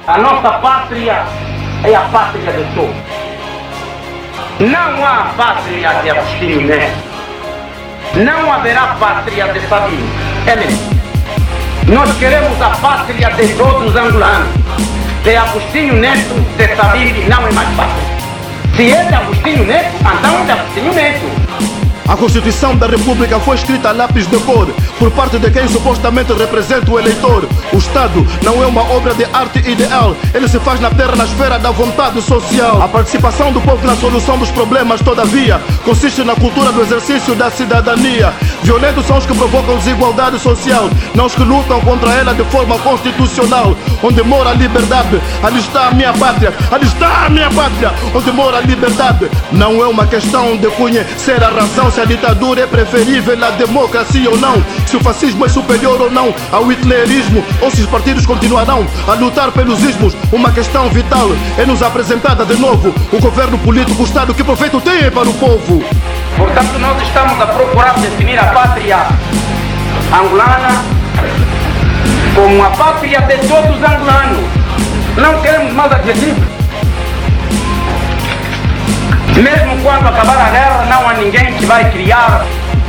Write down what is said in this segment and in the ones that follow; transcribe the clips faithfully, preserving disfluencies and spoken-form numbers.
A nossa pátria é a pátria de todos. Não há pátria de Agostinho Neto. Não haverá pátria de Sabino. É mesmo. Nós queremos a pátria de todos os angolanos. De Agostinho Neto, de Sabino, não é mais pátria. Se é de Agostinho Neto, então é de Agostinho Neto. A Constituição da República foi escrita a lápis de cor por parte de quem supostamente representa o eleitor. O Estado não é uma obra de arte ideal, ele se faz na terra, na esfera da vontade social. A participação do povo na solução dos problemas, todavia, consiste na cultura do exercício da cidadania. Violentos são os que provocam desigualdade social, não os que lutam contra ela de forma constitucional. Onde mora a liberdade, ali está a minha pátria, ali está a minha pátria. Onde mora a liberdade, não é uma questão de conhecer a razão, se a ditadura é preferível à democracia ou não, se o fascismo é superior ou não ao hitlerismo, ou se os partidos continuarão a lutar pelos ismos. Uma questão vital é nos apresentada de novo: o governo político, o Estado, que proveito tem para o povo. Portanto, nós estamos a procurar definir a pátria angolana como a pátria de todos os angolanos. Não queremos mais adjetivos. Mesmo quando acabar a guerra, não há ninguém que vai criar,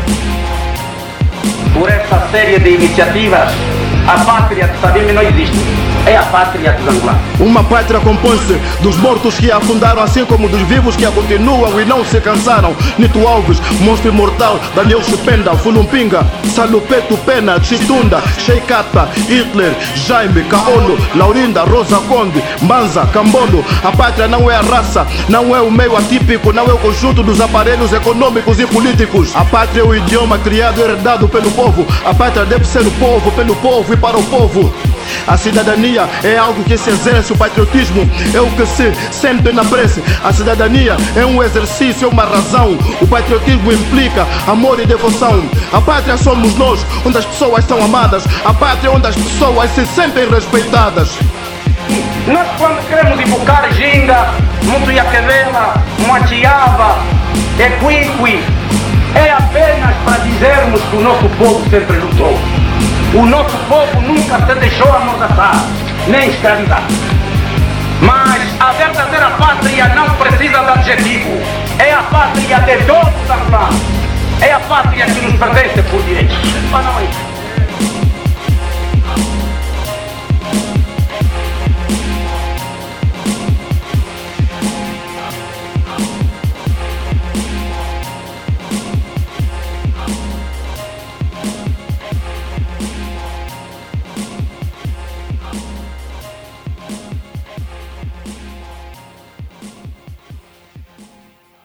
por essa série de iniciativas, a pátria de Sabino não existe. É a pátria dos angolanos. Uma pátria compõe-se dos mortos que a afundaram, assim como dos vivos que a continuam e não se cansaram. Nito Alves, Monstro Imortal, Daniel Chupenda, Fulumpinga, Salupeto Pena, Chitunda, Sheikata, Hitler, Jaime, Kaolo, Laurinda, Rosa Conde, Manza, Cambolo. A pátria não é a raça, não é o meio atípico, não é o conjunto dos aparelhos econômicos e políticos. A pátria é o idioma criado e herdado pelo povo. A pátria deve ser o povo, pelo povo e para o povo. A cidadania é algo que se exerce, o patriotismo é o que se sente na prece. A cidadania é um exercício, é uma razão. O patriotismo implica amor e devoção. A pátria somos nós, onde as pessoas são amadas. A pátria onde as pessoas se sentem respeitadas. Nós, quando queremos invocar Ginga, Mutuiaquevela, Moatiava, Equiqui, é apenas para dizermos que o nosso povo sempre lutou. O nosso povo nunca se deixou amordaçar, nem escravizar. Mas a verdadeira pátria não precisa de adjetivo. É a pátria de todos os angolanos. É a pátria que nos pertence por direito.